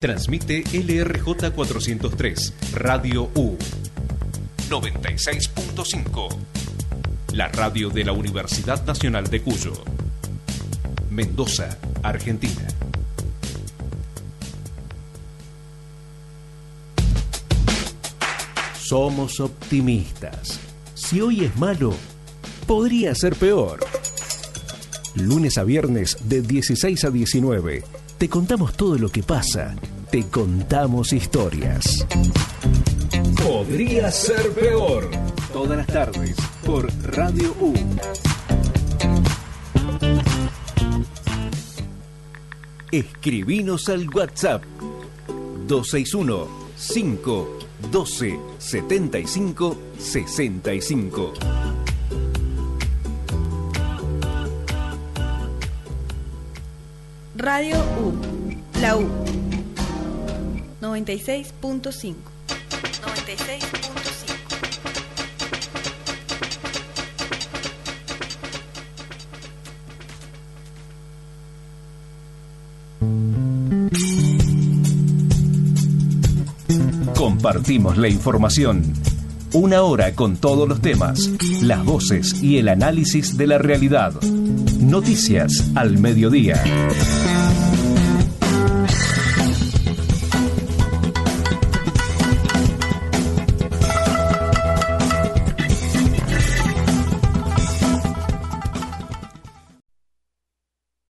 Transmite LRJ 403, Radio U 96.5, la radio de la Universidad Nacional de Cuyo, Mendoza, Argentina. Somos optimistas. Si hoy es malo, podría ser peor. Lunes a viernes de 16 a 19. Te contamos todo lo que pasa. Te contamos historias. Podría ser peor. Todas las tardes por Radio U. Escribinos al WhatsApp 261 512 75 65. Radio U, la U 96.5. Compartimos la información. Una hora con todos los temas, las voces y el análisis de la realidad. Noticias al mediodía.